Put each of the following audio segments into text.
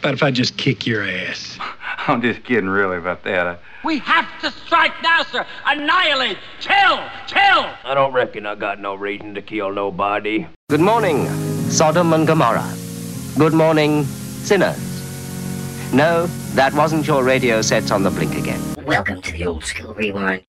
about if I just kick your ass? I'm just kidding, really, about that. We have to strike now, sir. Annihilate. Kill. I don't reckon I got no reason to kill nobody. Good morning, Sodom and Gomorrah. Good morning, sinners. No, that wasn't your radio sets on the blink again. Welcome to the Old School Rewind.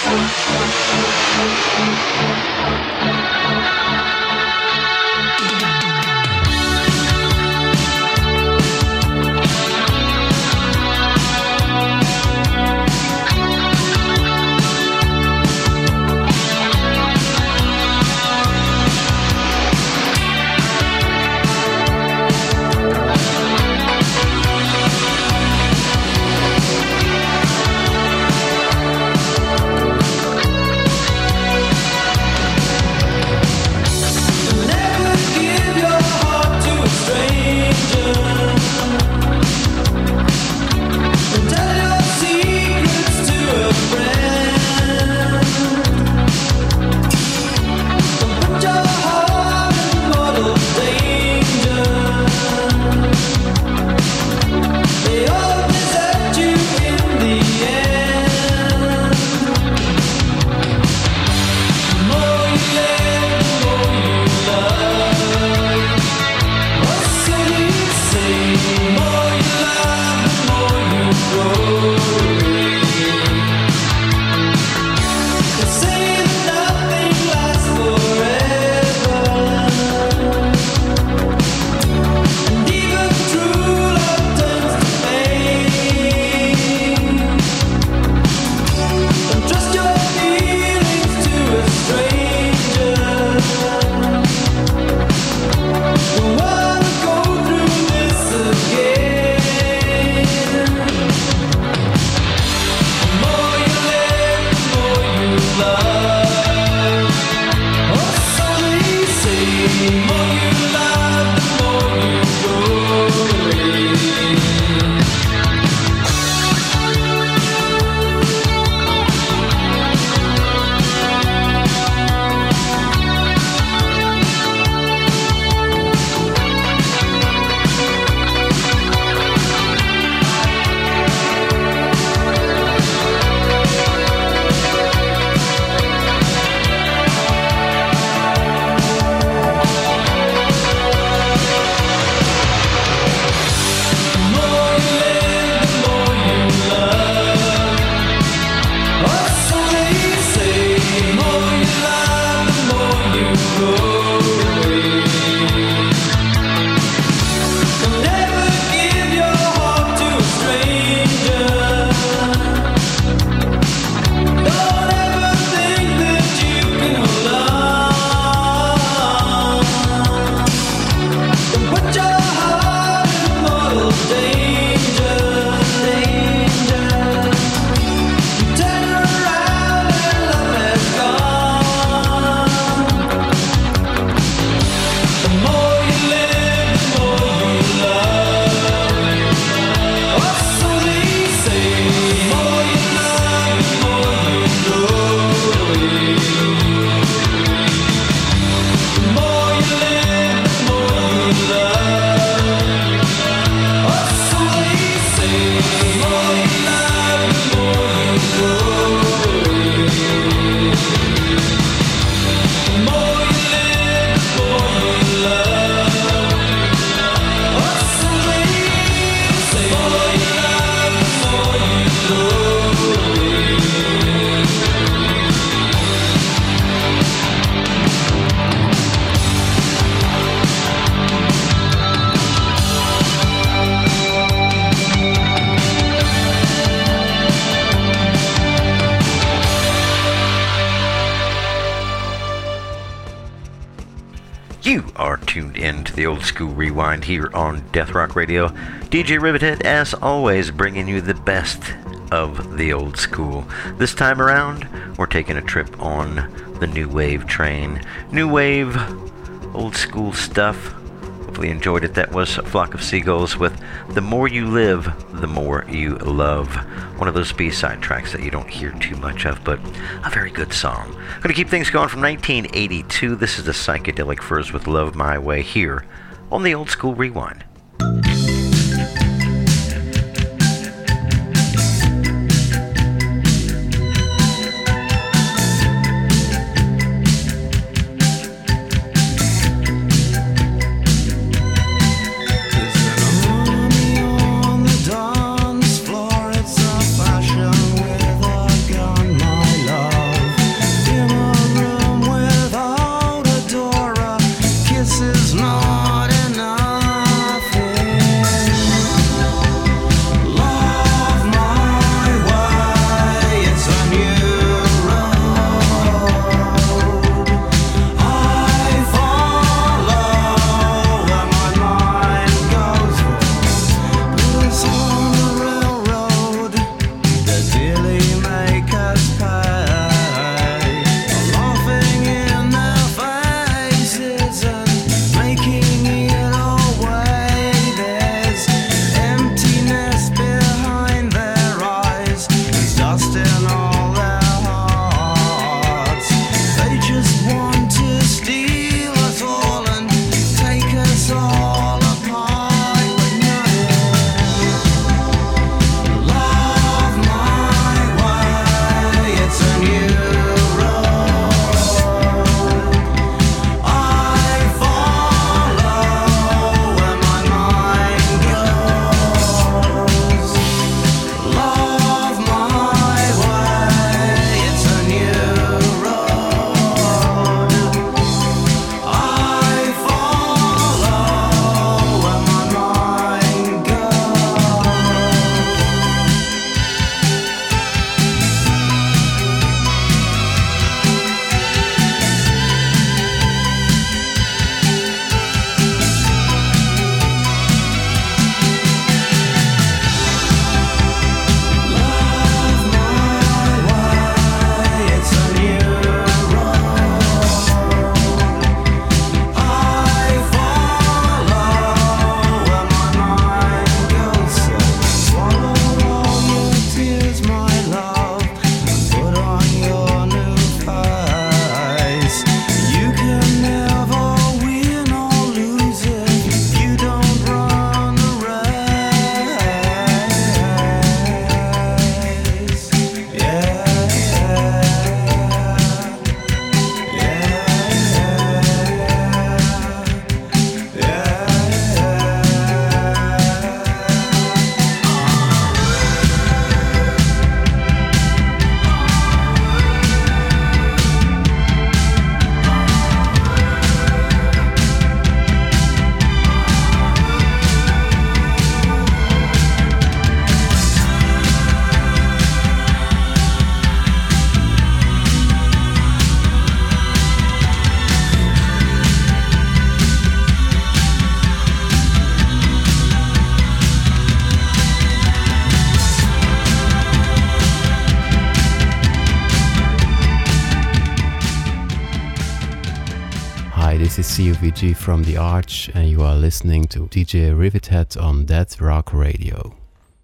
You are tuned in to the Old School Rewind here on Death Rock Radio. DJ Rivethead, as always, bringing you the best of the old school. This time around, we're taking a trip on the New Wave train. New Wave, old school stuff. Hopefully you enjoyed it. That was Flock of Seagulls with The More You Live, The More You Love. One of those B-side tracks that you don't hear too much of, but a very good song. Going to keep things going from 1982. This is the Psychedelic Furs with Love My Way here on the Old School Rewind. this is CUVG from The Arch, and you are listening to DJ Rivethead on Death Rock Radio.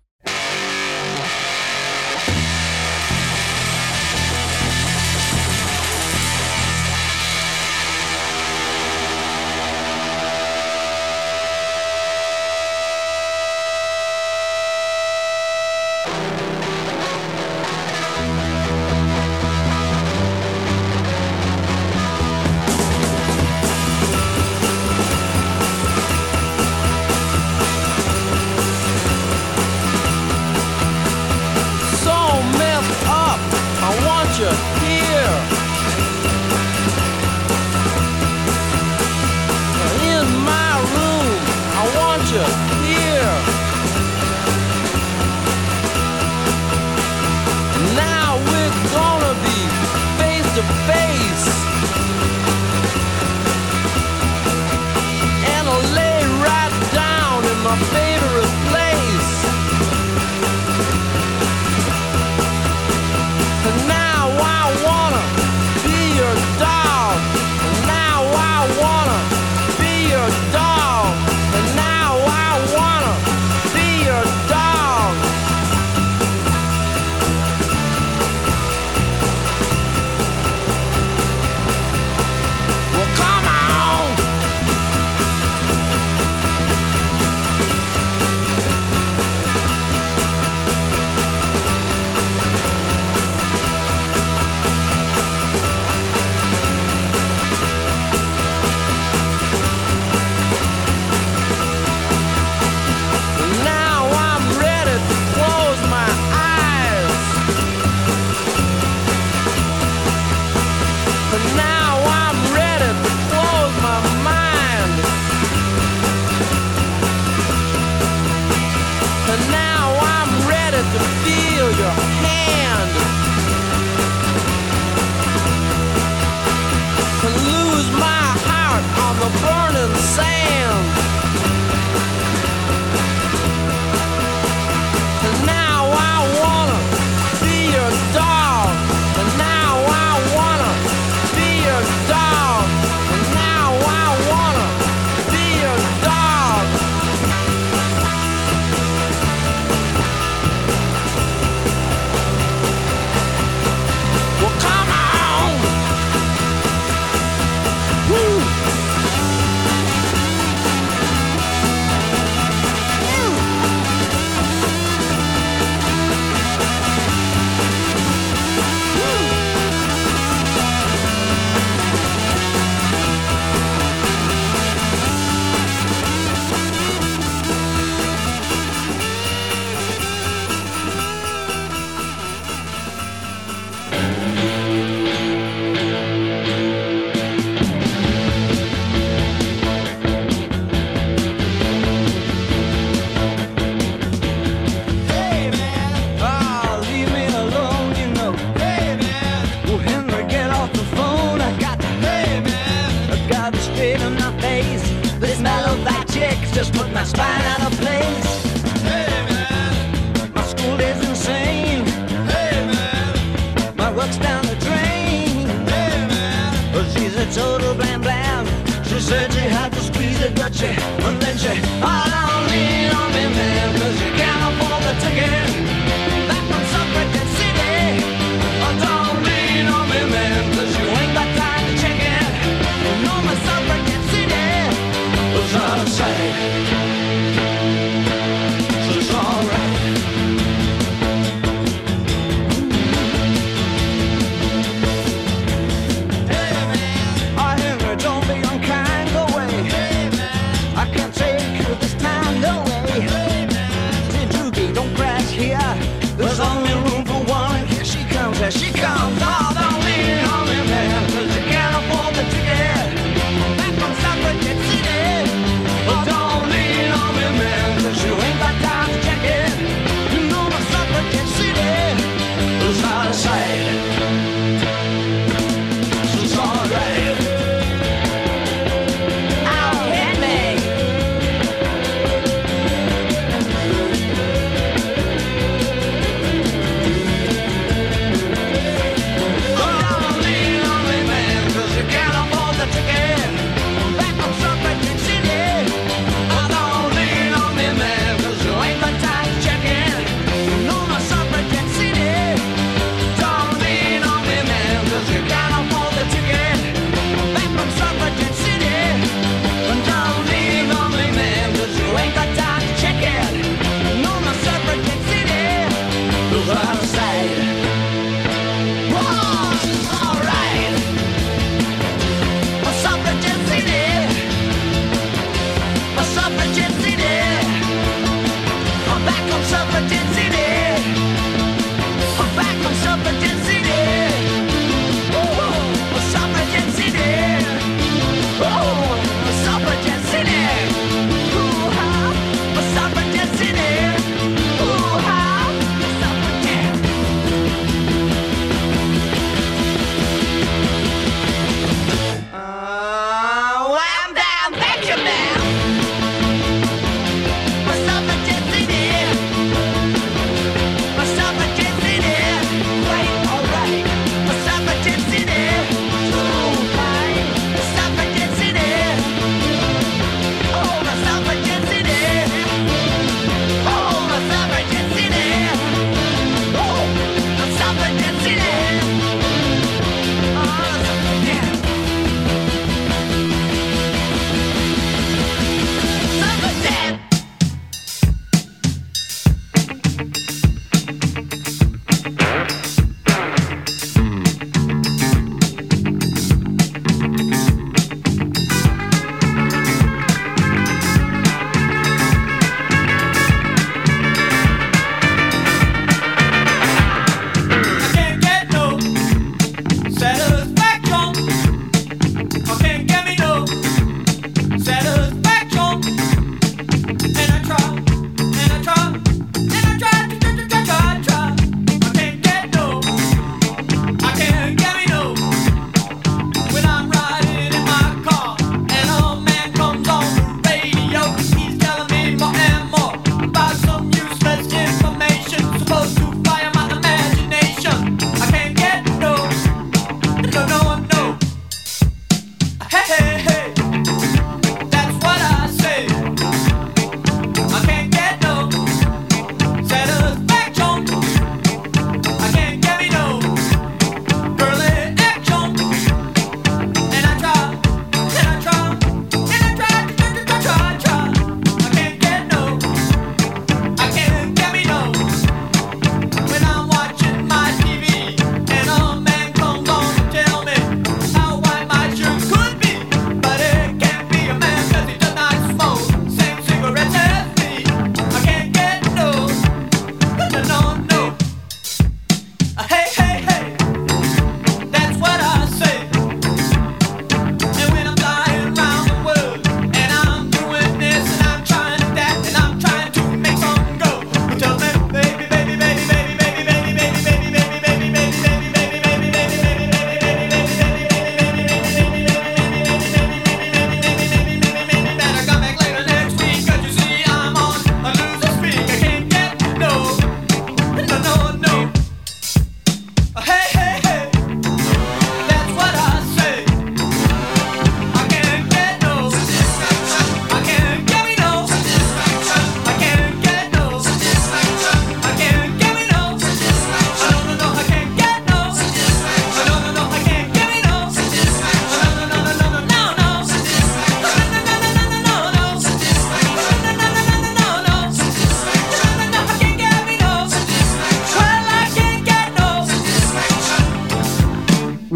Just put my spine out of place. Hey man, my school is insane. Hey man, my work's down the drain. Hey man, well, she's a total blam blam. She said she had to squeeze it, but and then she don't lean on me, man, 'cause she can't afford the ticket back from Suffragette City. Don't lean on me, man, 'cause you ain't got time to check it. You know my Suffragette City was out of sight. I can't take you this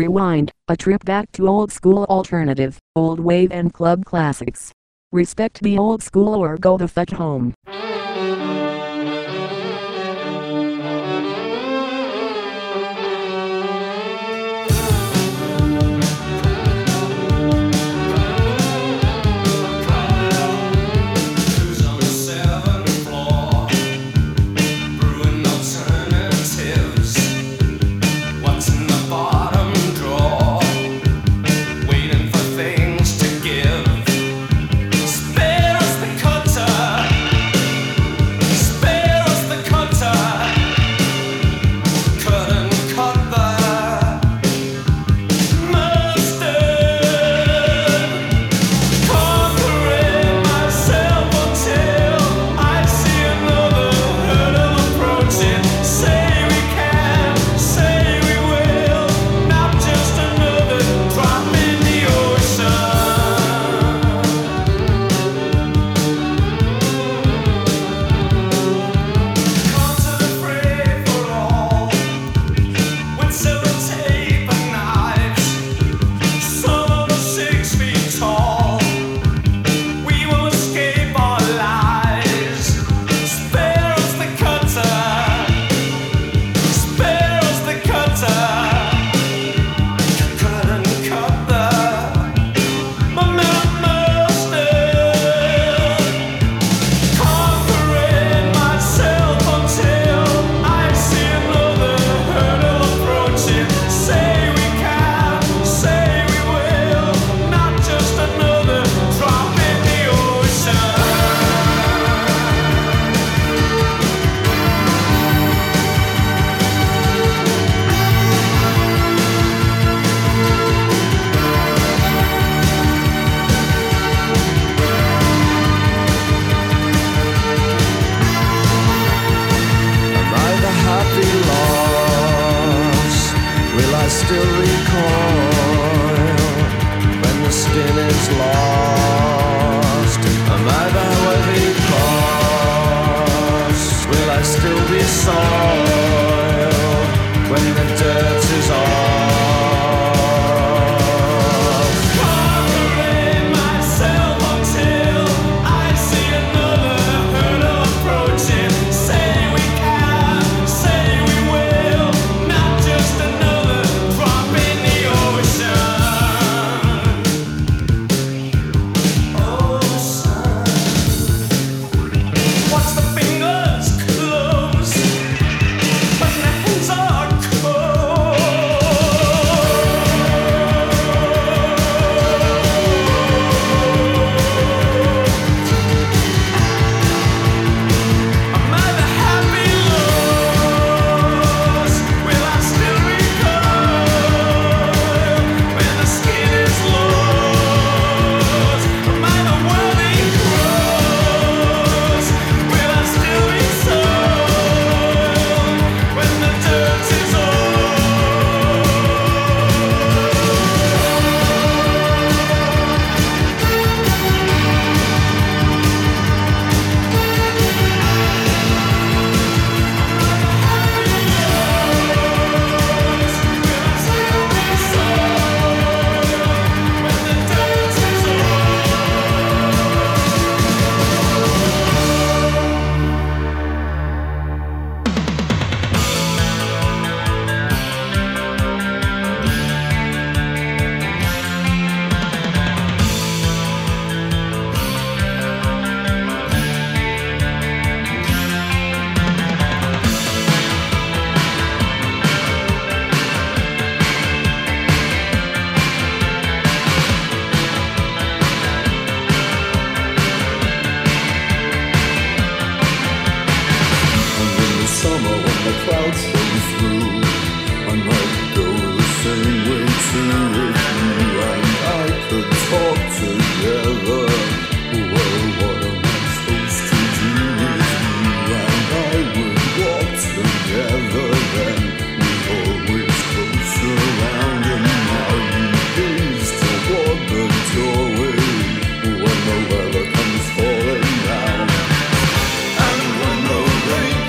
Rewind, a trip back to old school alternative, old wave and club classics. Respect the old school or go the fuck home.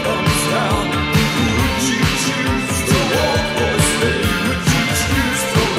Choose to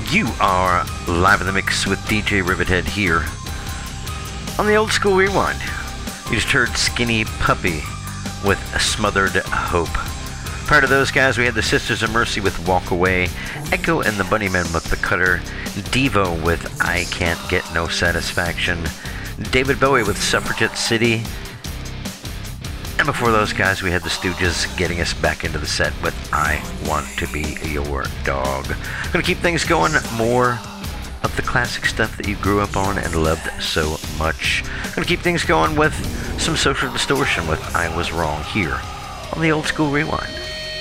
You are live in the mix with DJ Rivethead here on the Old School Rewind. You just heard Skinny Puppy with A Smothered Hope. Prior to those guys, we had the Sisters of Mercy with Walk Away, Echo and the Bunnymen with The Cutter, Devo with I Can't Get No Satisfaction, David Bowie with Suffragette City, and before those guys, we had the Stooges getting us back into the set with I Want to Be Your Dog. Gonna keep things going, more of the classic stuff that you grew up on and loved so much. Gonna keep things going with some Social Distortion with I Was Wrong here on the Old School Rewind.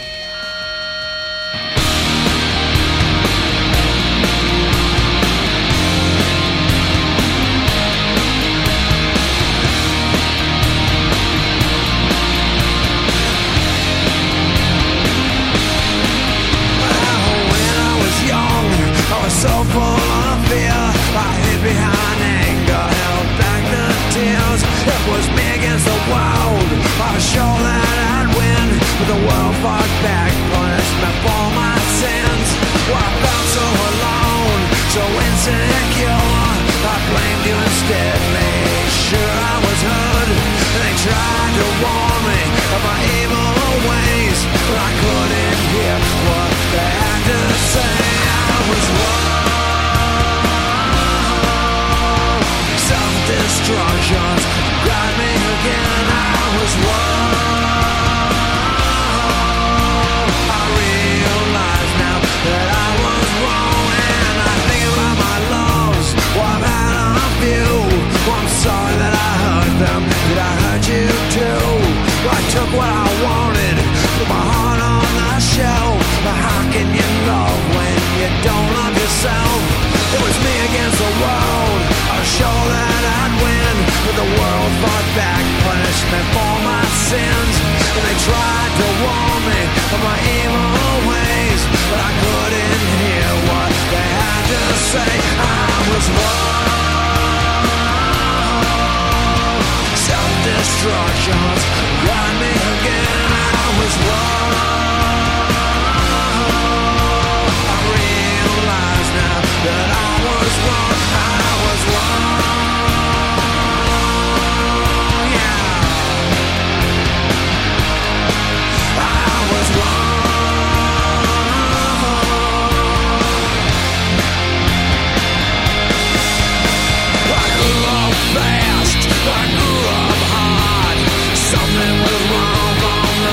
So full of fear, I hid behind anger, held back the tears. It was me against the world, I was sure that I'd win, but the world fought back, punished me for my sins. Well, I felt so alone, so insecure, I blamed you instead, made sure I was heard. They tried to warn me of my evil ways, but I couldn't hear what they had to say. I was wrong. Self-destructions got me again. I was wrong. I realize now that I was wrong, and I think about my loves. Well, I've had a few. Well, I'm sorry that I hurt them. Did I hurt you too? Well, I took what I wanted, put my heart on the shelf. But how can you love when you don't love yourself? It was me against the world, I was sure that I'd win, but the world fought back, punished me for my sins. And they tried to warn me of my evil ways, but I couldn't hear what they had to say. I was wrong. Self-destructions got me again. I was wrong. That I was wrong, I was wrong, yeah. I was wrong. I grew up fast, I grew up hard. Something was wrong from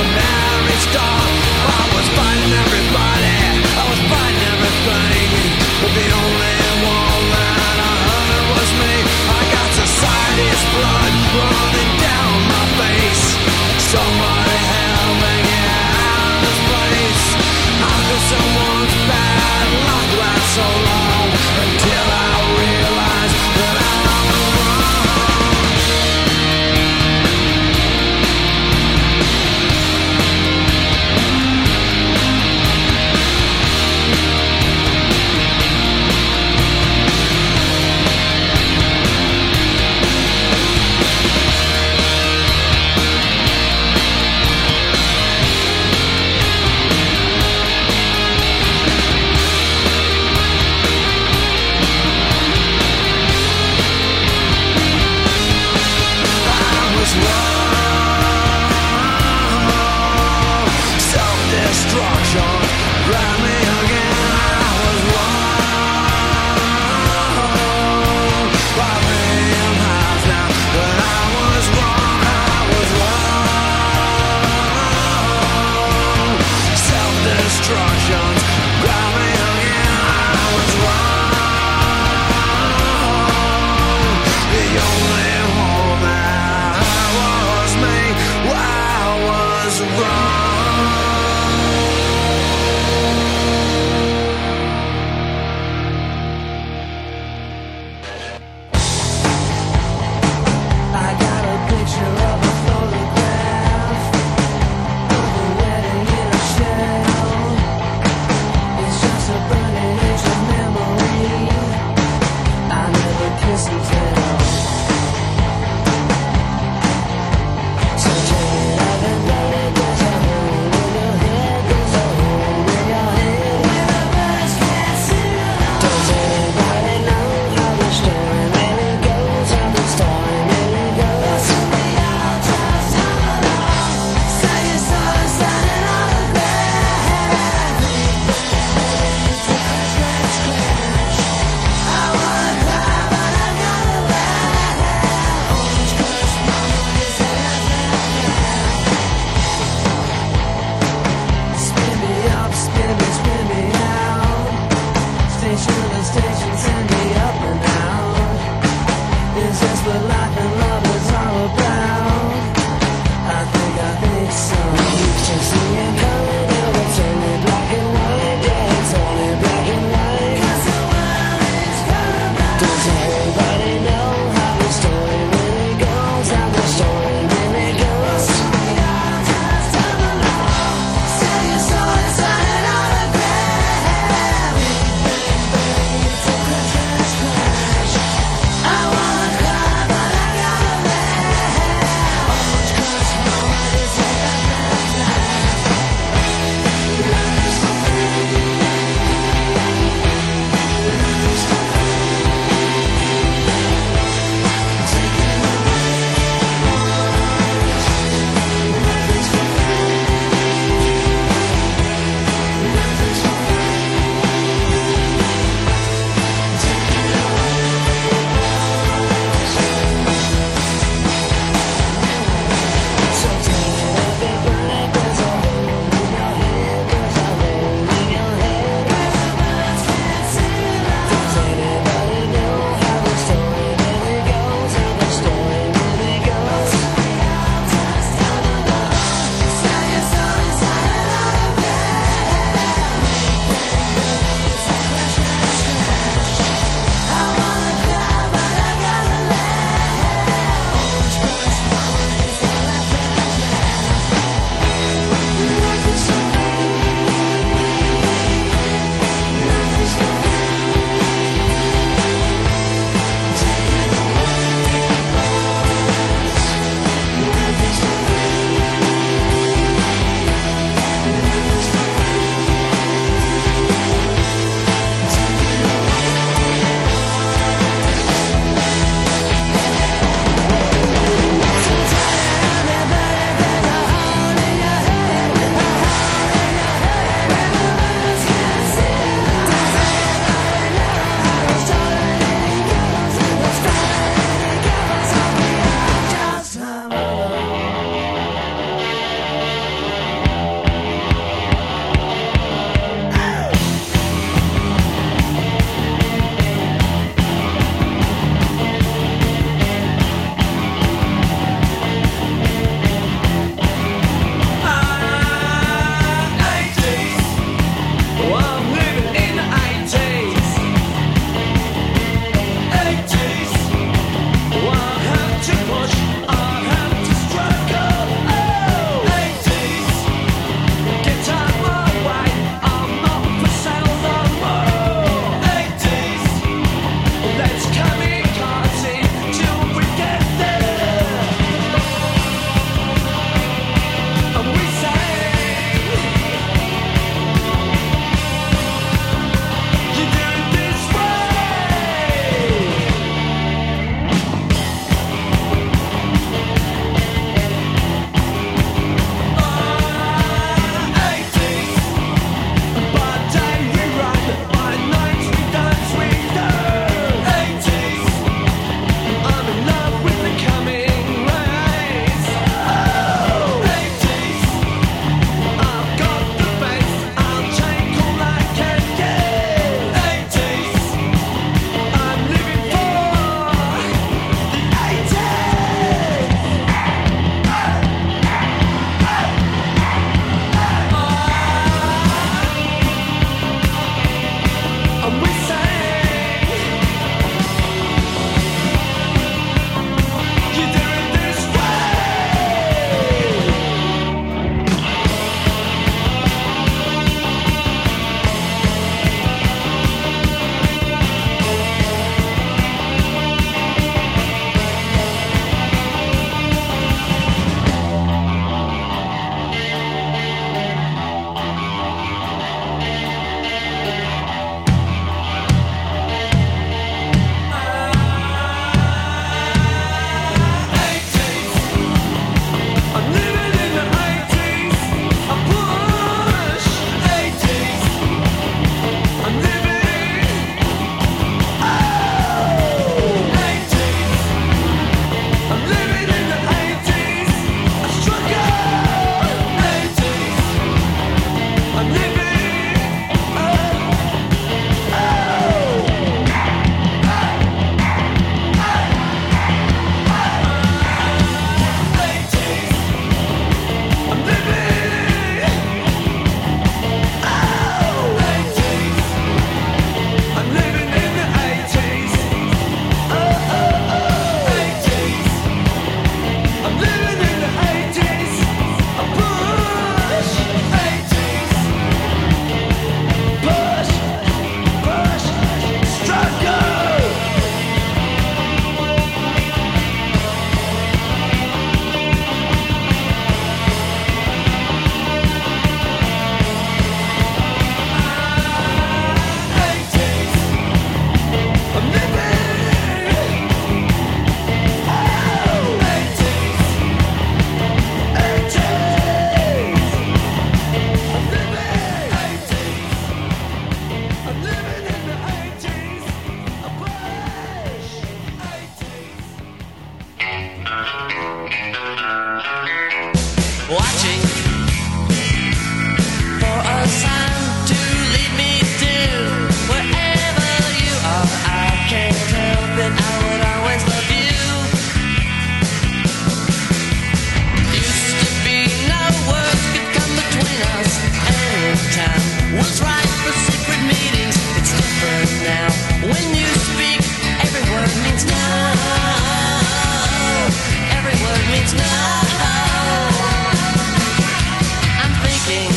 thinking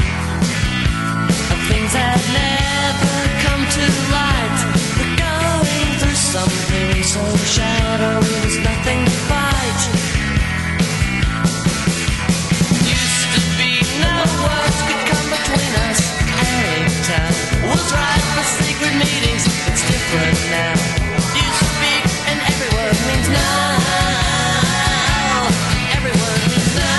of things that never come to light. We're going through something so shadowy, there's nothing to fight. Used to be no words could come between us. Anytime was right for secret meetings. It's different now. You speak and every word means no. Every word means no.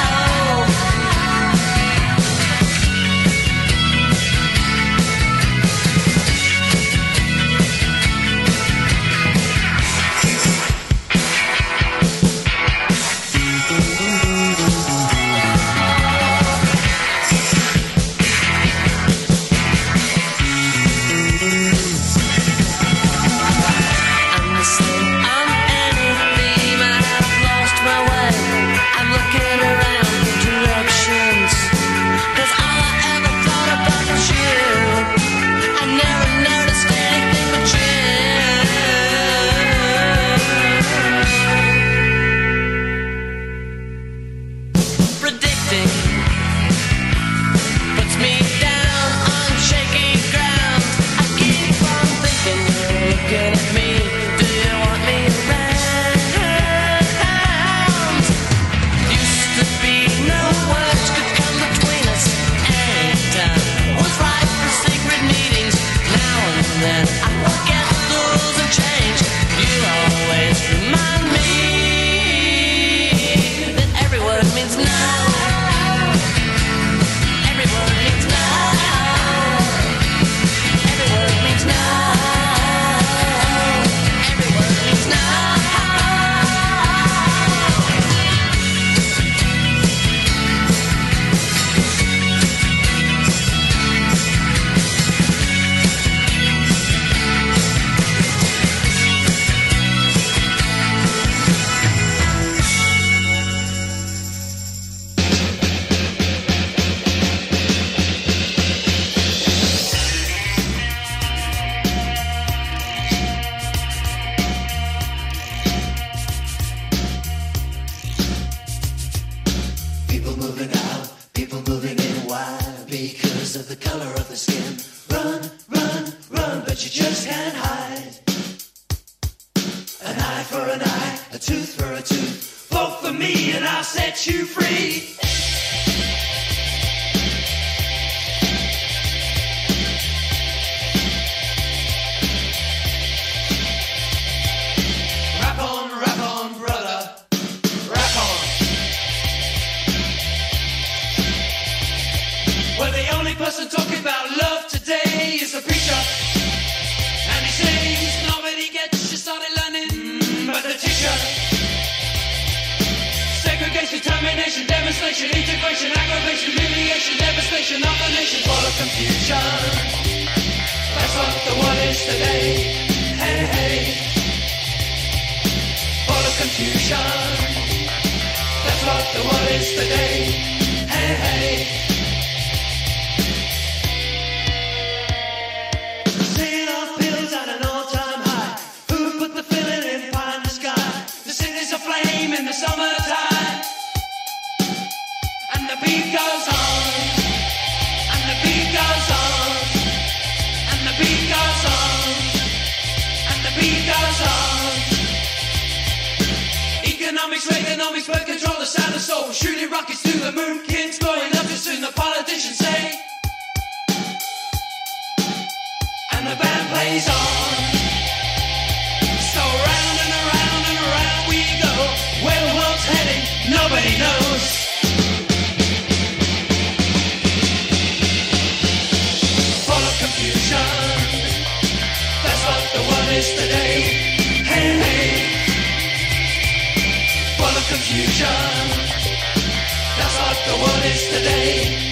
Determination, demonstration, integration, aggravation, humiliation, devastation of the nation, full of confusion. That's what the world is today. Hey, hey. Full of confusion. That's what the world is today. Hey, hey. Seeing our pills at an all-time high. Who put the feeling in pie in the sky? The city's aflame in the summertime. And the beat goes on, and the beat goes on, and the beat goes on, and the beat goes on. Economics, Reaganomics, birth control, the sound of soul. Shooting rockets to the moon, kids growing up too soon, the politicians say. And the band plays on. So round and around and around we go. Where the world's heading, nobody knows. That's what the world is today. Hey, hey. Full of confusion. That's what the world is today.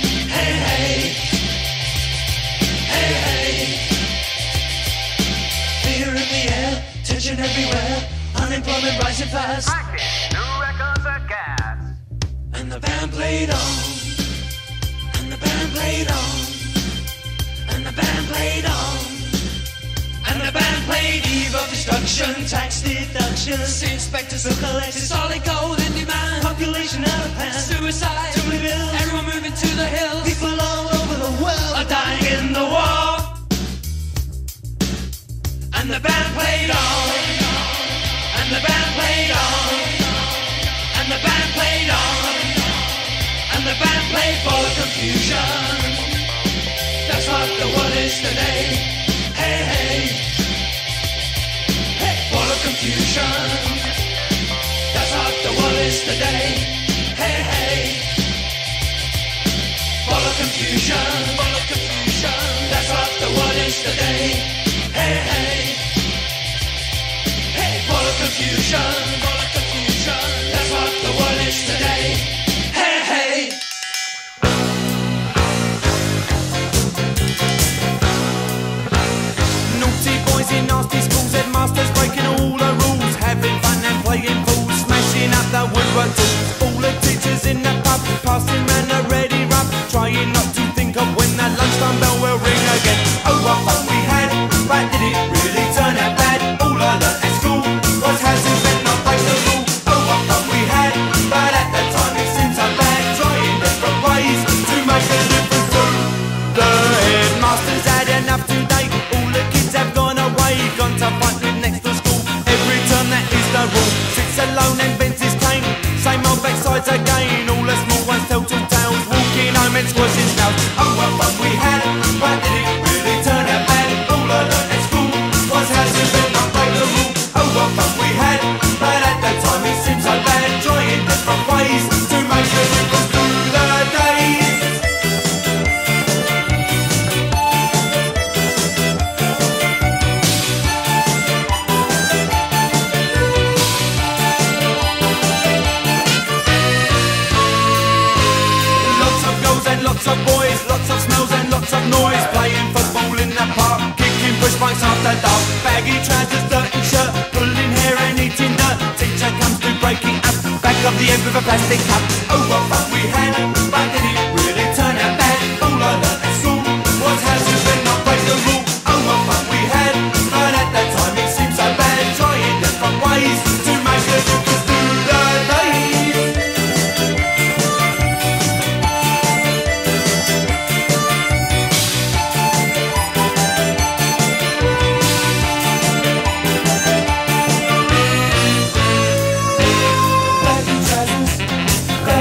pollution, tax deductions, inspectors of collections, solid gold in demand, population out of hand, suicide, too many bills, everyone moving to the hills, people all over the world are dying in the war. And the band played on, and the band played on, and the band played on, and the band played for the confusion. That's what the world is today. Hey, hey, hey, for the confusion. That's what the world is today. Hey, hey, for the confusion, for the confusion. That's what the world is today. Hey, hey, hey, for the confusion, for the confusion. That's what the world is today. Hey, hey. Naughty boys in nasty schools, headmasters breaking all the rules, having fun and playing fools, smashing up the woodwork tools. All the teachers in the pub, passing round the ready rub, trying not to think of when the lunchtime bell will ring again. Oh, what fun we had, but did it really turn out bad? All I learnt at school was how to bend, not break the rule. Oh, what fun we had, but at the time it seemed so bad, trying different ways to make a difference to the headmasters had enough today. All the kids have gone away, gone to fight with next to school. Every term that is the rule, sits alone and bends his cane. Same old backsides again, all the small ones tell two tales, walking home and squashing snails. Oh, what fun we had, but did it really turn out bad? All I learnt at school was how to bend, not break the rule. Oh, what fun we had, but at the time it seemed so bad, trying different ways to make a difference through the days. Lots of girls and lots of boys, lots of smells and lots of noise, playing football in the park, kicking push bikes after dark, baggy trousers, dirty shirt, pulling hair and eating dirt. Teacher comes to break it up, back of the end with a plastic cup. Oh, what fun we had, but did it really turn out bad? All I learnt at school was how to bend, not break the rule. Oh, what fun we had, but at that time it seemed so bad, trying different ways to make a difference through the days. Baggy trousers,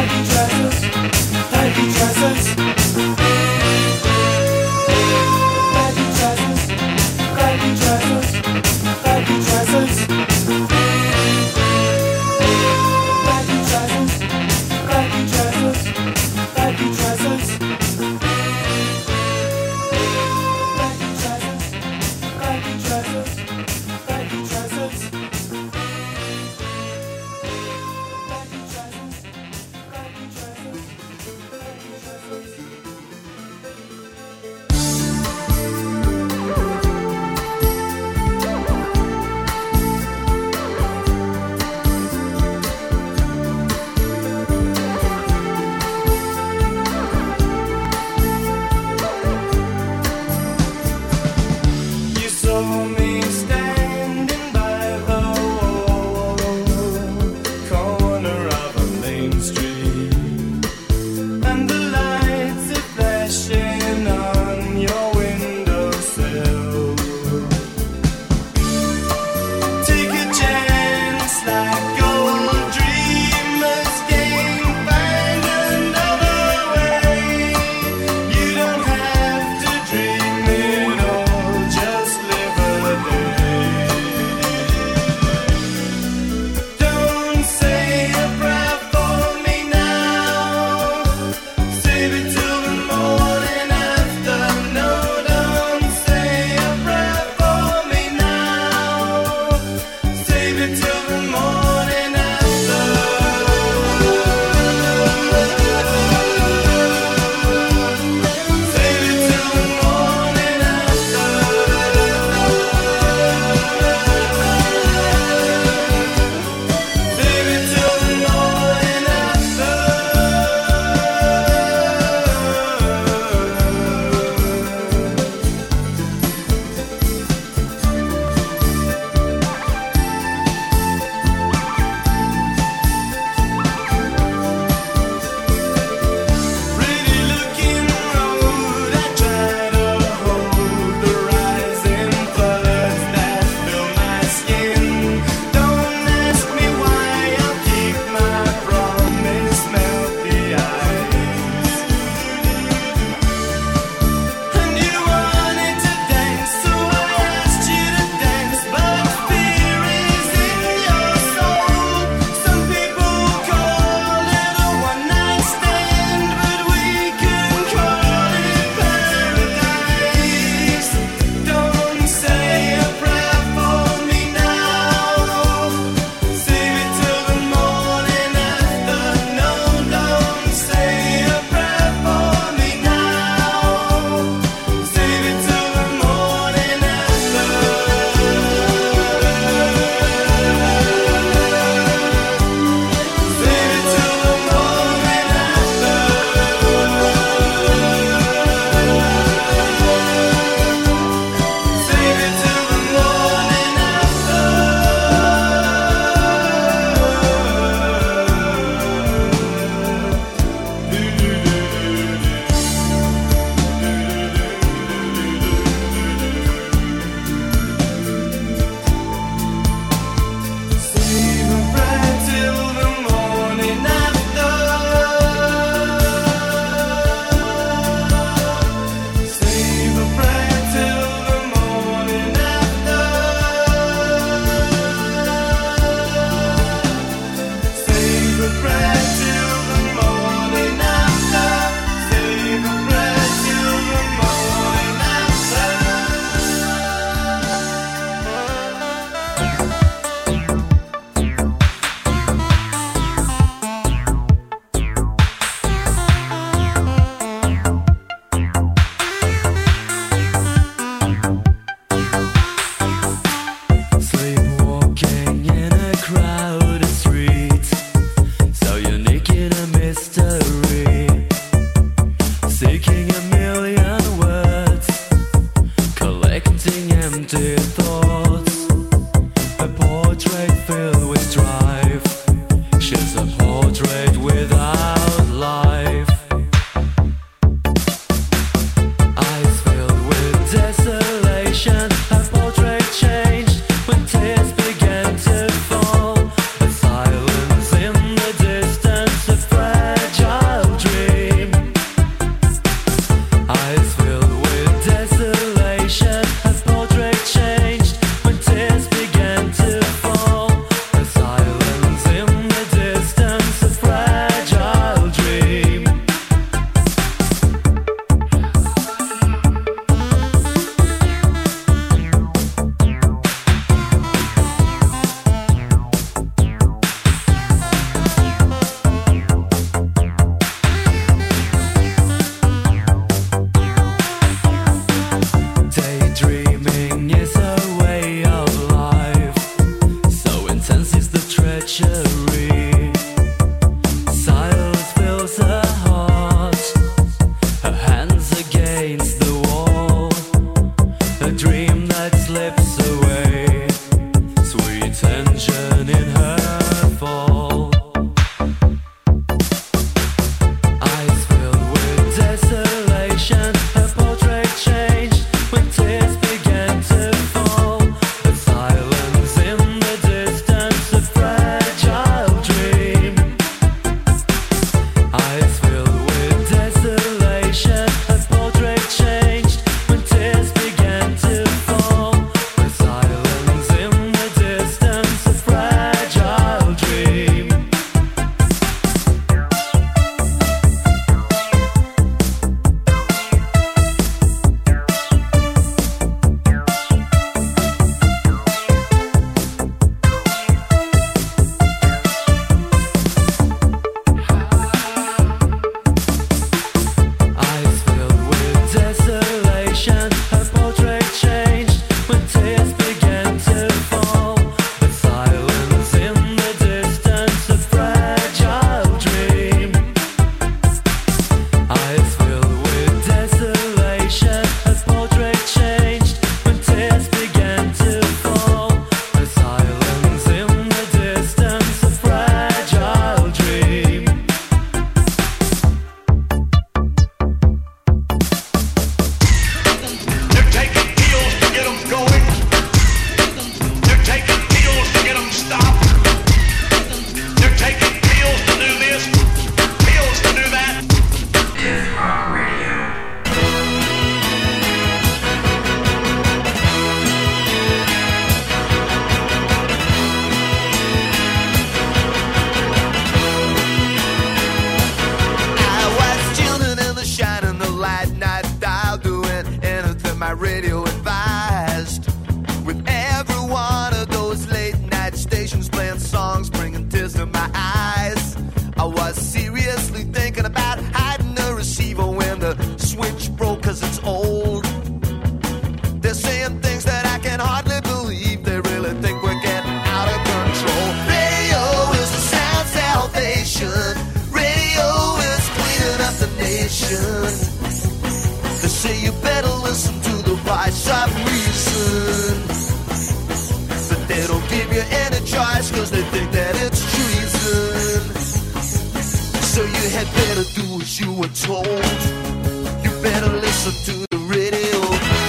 my radio advised. With every one of those late night stations playing songs, bringing tears to my eyes, I was seriously thinking about hiding the receiver when the switch broke, 'cause it's old. They're saying things that I can hardly believe. They really think we're getting out of control. Radio is the sound salvation. Radio is cleaning up the nation. They say you better listen to the voice of reason, but they don't give you any choice 'cause they think that it's treason. So you had better do as you were told. You better listen to the radio.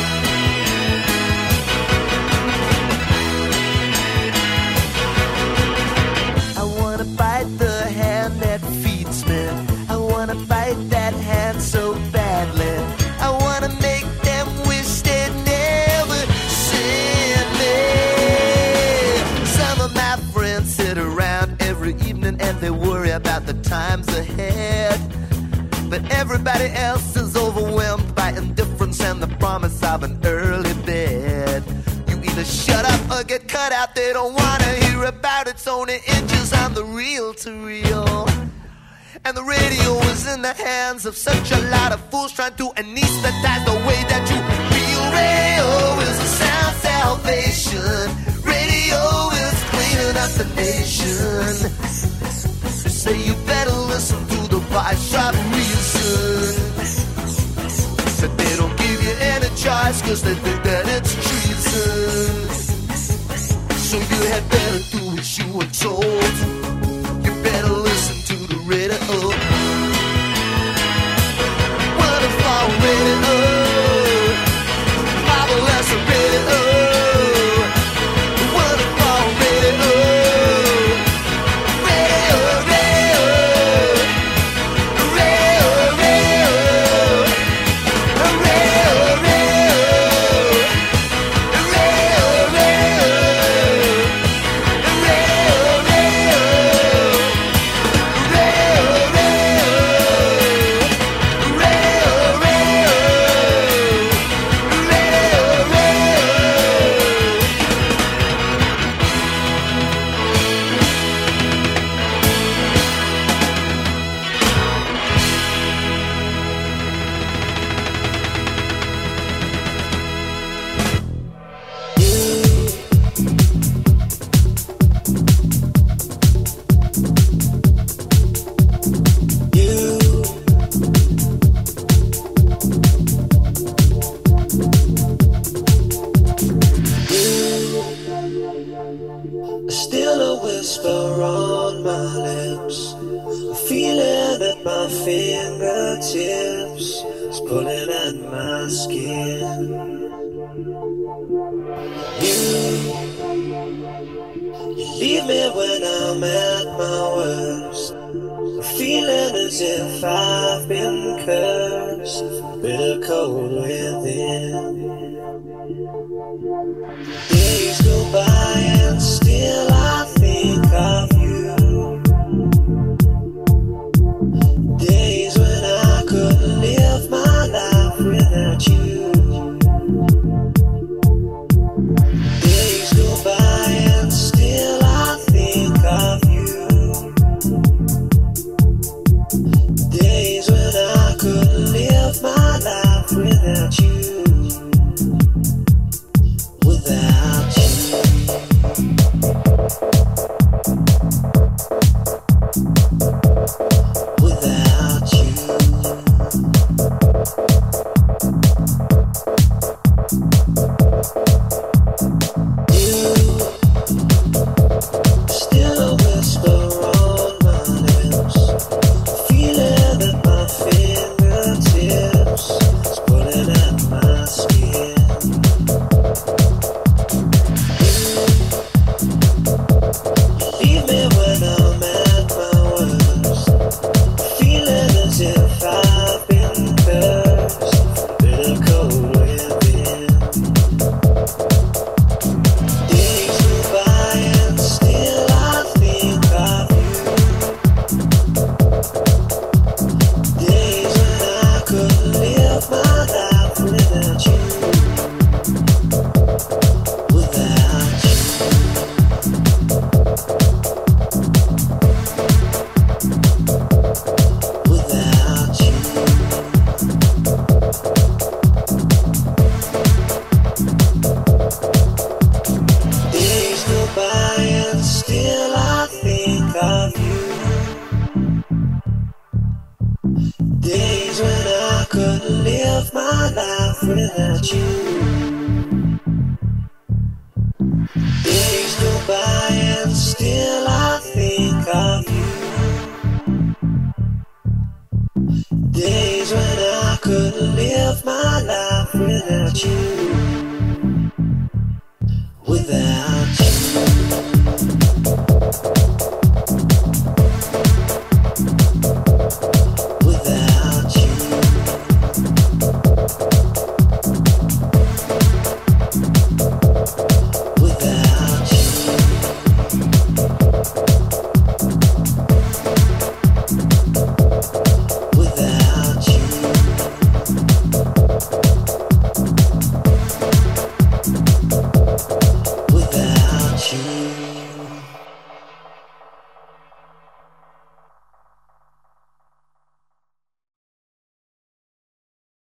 I wanna bite the hand that feeds me. I wanna bite that hand so badly. I wanna make them wish they'd never seen me. Some of my friends sit around every evening and they worry about the times ahead. But everybody else is overwhelmed by indifference and the promise of an early bed. You either shut up or get cut out. They don't wanna hear about it's only inches on the reel-to-reel. And the radio is in the hands of such a lot of fools trying to anesthetize the way that you feel. Radio is a sound salvation. Radio is cleaning up the nation. They say you better listen to the voice of reason, but they don't give you any choice 'cause they think that it's treason. So you had better do as you were told. You better listen to the radio. Waterfall radio, Bible lesson radio, Waterfall radio, radio, radio, radio, radio, radio, Still a whisper on my lips, a feeling at my fingertips, it's pulling at my skin. You leave me when I'm at my worst, a feeling as if I've been cursed, bitter cold within. Days go by and still I think of you. Days when I couldn't live my life without you. Days go by and still I think of you. Days when I couldn't live my life without you. Without you. Pulling at without you. Days go by and still I think of you. Days when I couldn't live my life without you.